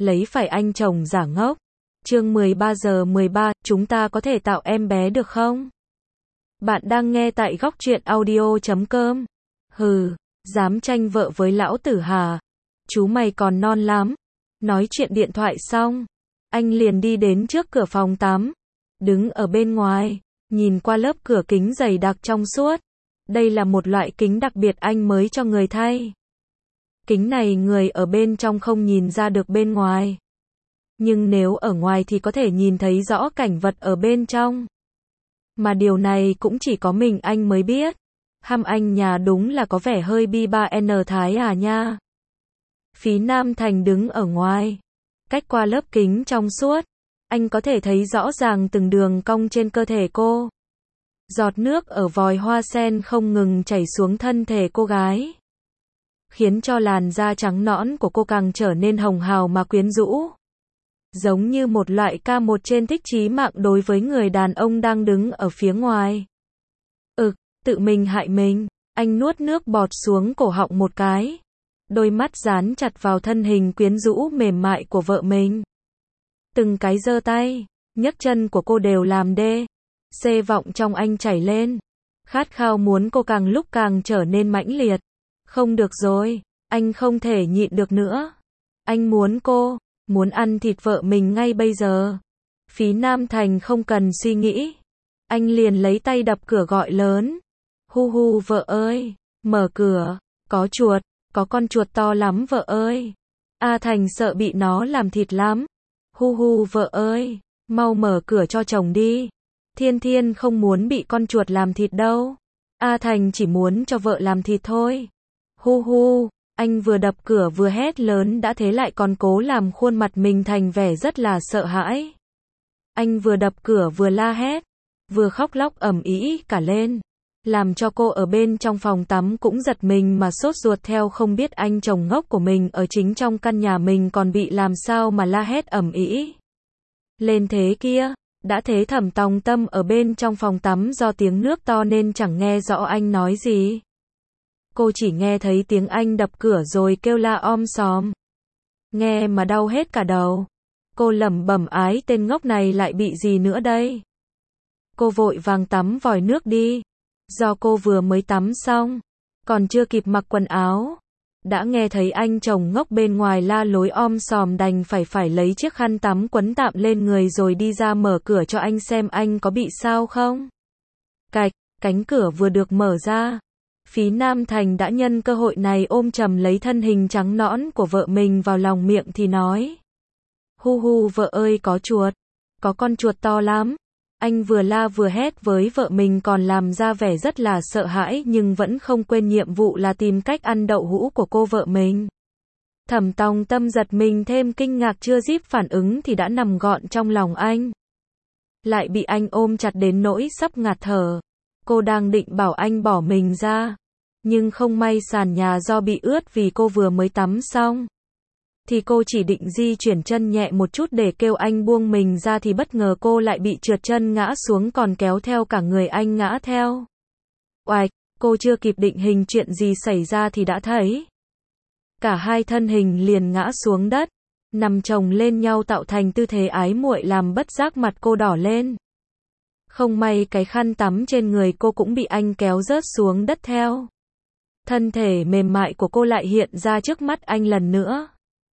lấy phải anh chồng giả ngốc. Chương 13:13, chúng ta có thể tạo em bé được không? Bạn đang nghe tại Góc Truyện Audio.com. Hừ, dám tranh vợ với lão tử hả? Chú mày còn non lắm. Nói chuyện điện thoại xong, anh liền đi đến trước cửa phòng tắm, đứng ở bên ngoài, nhìn qua lớp cửa kính dày đặc trong suốt. Đây là một loại kính đặc biệt anh mới cho người thay. Kính này người ở bên trong không nhìn ra được bên ngoài. Nhưng nếu ở ngoài thì có thể nhìn thấy rõ cảnh vật ở bên trong. Mà điều này cũng chỉ có mình anh mới biết. Hăm anh nhà đúng là có vẻ hơi bi ba n thái à nha. Phí Nam Thành đứng ở ngoài. Cách qua lớp kính trong suốt, anh có thể thấy rõ ràng từng đường cong trên cơ thể cô. Giọt nước ở vòi hoa sen không ngừng chảy xuống thân thể cô gái, khiến cho làn da trắng nõn của cô càng trở nên hồng hào mà quyến rũ. Giống như một loại K1 trên thích chí mạng đối với người đàn ông đang đứng ở phía ngoài. Tự mình hại mình. Anh nuốt nước bọt xuống cổ họng một cái. Đôi mắt dán chặt vào thân hình quyến rũ mềm mại của vợ mình. Từng cái giơ tay, nhấc chân của cô đều làm đê. Xê vọng trong anh chảy lên. Khát khao muốn cô càng lúc càng trở nên mãnh liệt. Không được rồi, anh không thể nhịn được nữa. Anh muốn cô, muốn ăn thịt vợ mình ngay bây giờ. Phí Nam Thành không cần suy nghĩ. Anh liền lấy tay đập cửa gọi lớn. Hu hu vợ ơi, mở cửa, có chuột, có con chuột to lắm vợ ơi. A Thành sợ bị nó làm thịt lắm. Hu hu vợ ơi, mau mở cửa cho chồng đi. Thiên Thiên không muốn bị con chuột làm thịt đâu. A Thành chỉ muốn cho vợ làm thịt thôi. Hu hu, anh vừa đập cửa vừa hét lớn đã thế lại còn cố làm khuôn mặt mình thành vẻ rất là sợ hãi. Anh vừa đập cửa vừa la hét, vừa khóc lóc ầm ĩ cả lên, làm cho cô ở bên trong phòng tắm cũng giật mình mà sốt ruột theo, không biết anh chồng ngốc của mình ở chính trong căn nhà mình còn bị làm sao mà la hét ầm ĩ lên thế kia. Đã thế Thẩm Tòng Tâm ở bên trong phòng tắm do tiếng nước to nên chẳng nghe rõ anh nói gì. Cô chỉ nghe thấy tiếng anh đập cửa rồi kêu la om sòm. Nghe mà đau hết cả đầu. Cô lẩm bẩm ái tên ngốc này lại bị gì nữa đây. Cô vội vàng tắm vòi nước đi. Do cô vừa mới tắm xong, còn chưa kịp mặc quần áo, đã nghe thấy anh chồng ngốc bên ngoài la lối om sòm, đành phải lấy chiếc khăn tắm quấn tạm lên người rồi đi ra mở cửa cho anh xem anh có bị sao không. Cạch, cánh cửa vừa được mở ra. Phí Nam Thành đã nhân cơ hội này ôm chầm lấy thân hình trắng nõn của vợ mình vào lòng, miệng thì nói. Hu hu vợ ơi, có chuột, có con chuột to lắm. Anh vừa la vừa hét với vợ mình còn làm ra vẻ rất là sợ hãi nhưng vẫn không quên nhiệm vụ là tìm cách ăn đậu hũ của cô vợ mình. Thẩm Tòng Tâm giật mình thêm kinh ngạc, chưa díp phản ứng thì đã nằm gọn trong lòng anh. Lại bị anh ôm chặt đến nỗi sắp ngạt thở. Cô đang định bảo anh bỏ mình ra, nhưng không may sàn nhà do bị ướt vì cô vừa mới tắm xong. Thì cô chỉ định di chuyển chân nhẹ một chút để kêu anh buông mình ra thì bất ngờ cô lại bị trượt chân ngã xuống, còn kéo theo cả người anh ngã theo. Oạch, cô chưa kịp định hình chuyện gì xảy ra thì đã thấy cả hai thân hình liền ngã xuống đất, nằm chồng lên nhau tạo thành tư thế ái muội, làm bất giác mặt cô đỏ lên. Không may cái khăn tắm trên người cô cũng bị anh kéo rớt xuống đất theo. Thân thể mềm mại của cô lại hiện ra trước mắt anh lần nữa.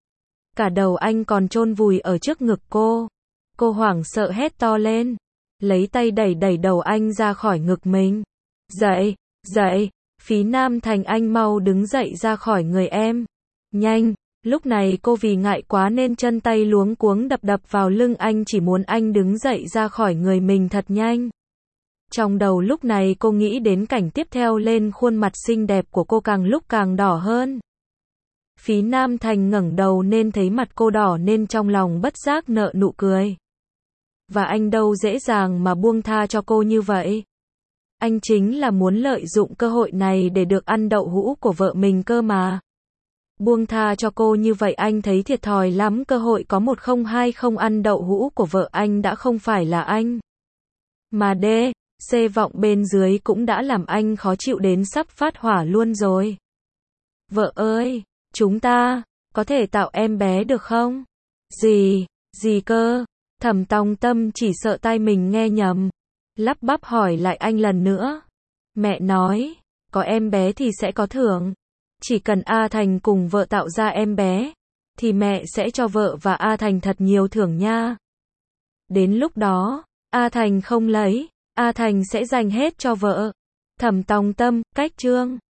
Cả đầu anh còn chôn vùi ở trước ngực cô. Cô hoảng sợ hét to lên, lấy tay đẩy đầu anh ra khỏi ngực mình. Dậy, dậy, Phí Nam Thành, anh mau đứng dậy ra khỏi người em. Nhanh. Lúc này cô vì ngại quá nên chân tay luống cuống đập vào lưng anh, chỉ muốn anh đứng dậy ra khỏi người mình thật nhanh. Trong đầu lúc này cô nghĩ đến cảnh tiếp theo lên khuôn mặt xinh đẹp của cô càng lúc càng đỏ hơn. Phí Nam Thành ngẩng đầu nên thấy mặt cô đỏ nên trong lòng bất giác nở nụ cười. Và anh đâu dễ dàng mà buông tha cho cô như vậy. Anh chính là muốn lợi dụng cơ hội này để được ăn đậu hũ của vợ mình cơ mà. Buông tha cho cô như vậy anh thấy thiệt thòi lắm, cơ hội có 1020 ăn đậu hũ của vợ anh đã không phải là anh. Mà C vọng bên dưới cũng đã làm anh khó chịu đến sắp phát hỏa luôn rồi. Vợ ơi, chúng ta có thể tạo em bé được không? Gì cơ? Thẩm Tòng Tâm chỉ sợ tai mình nghe nhầm. Lắp bắp hỏi lại anh lần nữa. Mẹ nói, có em bé thì sẽ có thưởng. Chỉ cần A Thành cùng vợ tạo ra em bé, thì mẹ sẽ cho vợ và A Thành thật nhiều thưởng nha. Đến lúc đó, A Thành không lấy, A Thành sẽ dành hết cho vợ. Thẩm Tòng Tâm, cách chương.